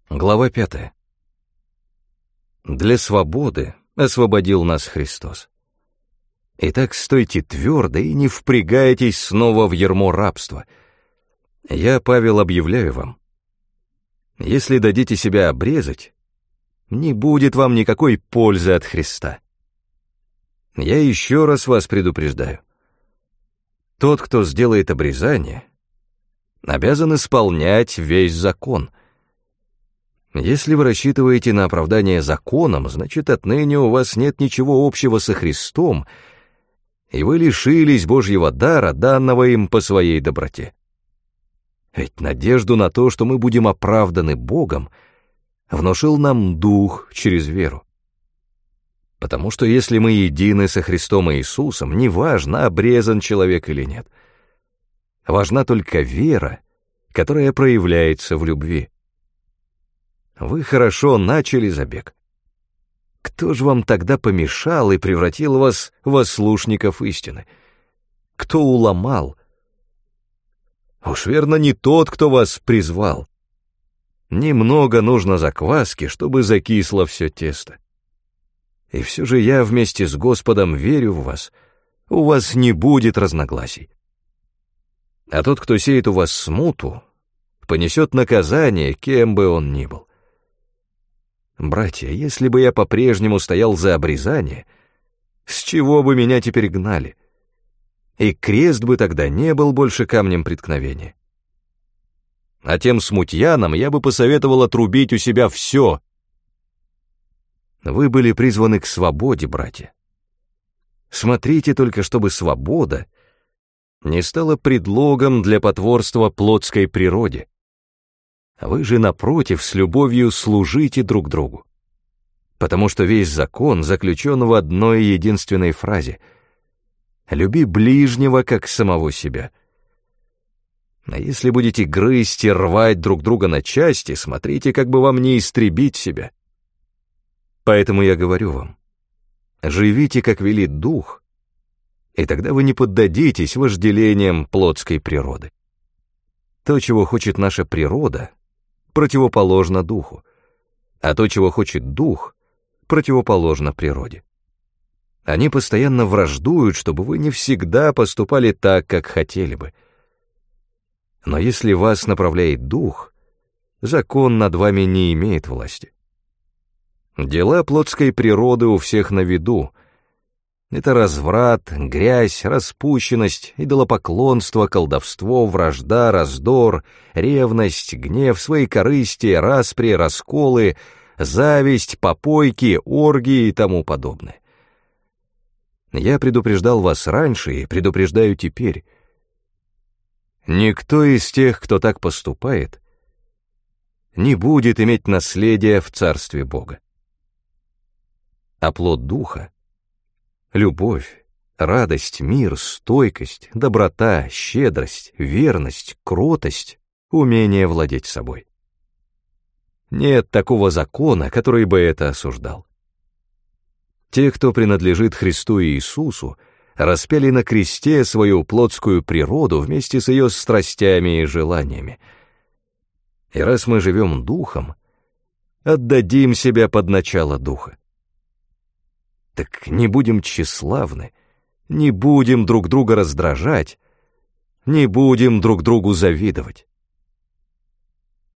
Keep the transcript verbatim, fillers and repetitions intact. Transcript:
Глава пятая. Для свободы освободил нас Христос. Итак, стойте твердо и не впрягайтесь снова в ярмо рабства. Я, Павел, объявляю вам, если дадите себя обрезать, не будет вам никакой пользы от Христа. Я еще раз вас предупреждаю. Тот, кто сделает обрезание, обязан исполнять весь закон. Если вы рассчитываете на оправдание законом, значит, отныне у вас нет ничего общего со Христом, и вы лишились Божьего дара, данного им по своей доброте. Ведь надежду на то, что мы будем оправданы Богом, внушил нам Дух через веру. Потому что если мы едины со Христом и Иисусом, неважно, обрезан человек или нет, важна только вера, которая проявляется в любви. Вы хорошо начали забег. Кто же вам тогда помешал и превратил вас в ослушников истины? Кто уломал? Уж верно, не тот, кто вас призвал. Немного нужно закваски, чтобы закисло все тесто. И все же я вместе с Господом верю в вас. У вас не будет разногласий. А тот, кто сеет у вас смуту, понесет наказание, кем бы он ни был. Братья, если бы я по-прежнему стоял за обрезание, с чего бы меня теперь гнали? И крест бы тогда не был больше камнем преткновения. А тем смутьянам я бы посоветовал отрубить у себя все. Вы были призваны к свободе, братья. Смотрите только, чтобы свобода не стала предлогом для потворства плотской природе. Вы же, напротив, с любовью служите друг другу. Потому что весь закон заключен в одной единственной фразе: «Люби ближнего, как самого себя». А если будете грызть и рвать друг друга на части, смотрите, как бы вам не истребить себя. Поэтому я говорю вам, живите, как велит Дух, и тогда вы не поддадитесь вожделениям плотской природы. То, чего хочет наша природа, противоположно Духу, а то, чего хочет Дух, противоположно природе. Они постоянно враждуют, чтобы вы не всегда поступали так, как хотели бы. Но если вас направляет Дух, закон над вами не имеет власти. Дела плотской природы у всех на виду. Это разврат, грязь, распущенность, идолопоклонство, колдовство, вражда, раздор, ревность, гнев, своекорыстие, распри, расколы, зависть, попойки, оргии и тому подобное. Я предупреждал вас раньше и предупреждаю теперь. Никто из тех, кто так поступает, не будет иметь наследия в Царстве Бога. А плод Духа — любовь, радость, мир, стойкость, доброта, щедрость, верность, кротость, умение владеть собой. Нет такого закона, который бы это осуждал. Те, кто принадлежит Христу и Иисусу, распяли на кресте свою плотскую природу вместе с ее страстями и желаниями. И раз мы живем Духом, отдадим себя под начало Духа. Так не будем тщеславны, не будем друг друга раздражать, не будем друг другу завидовать.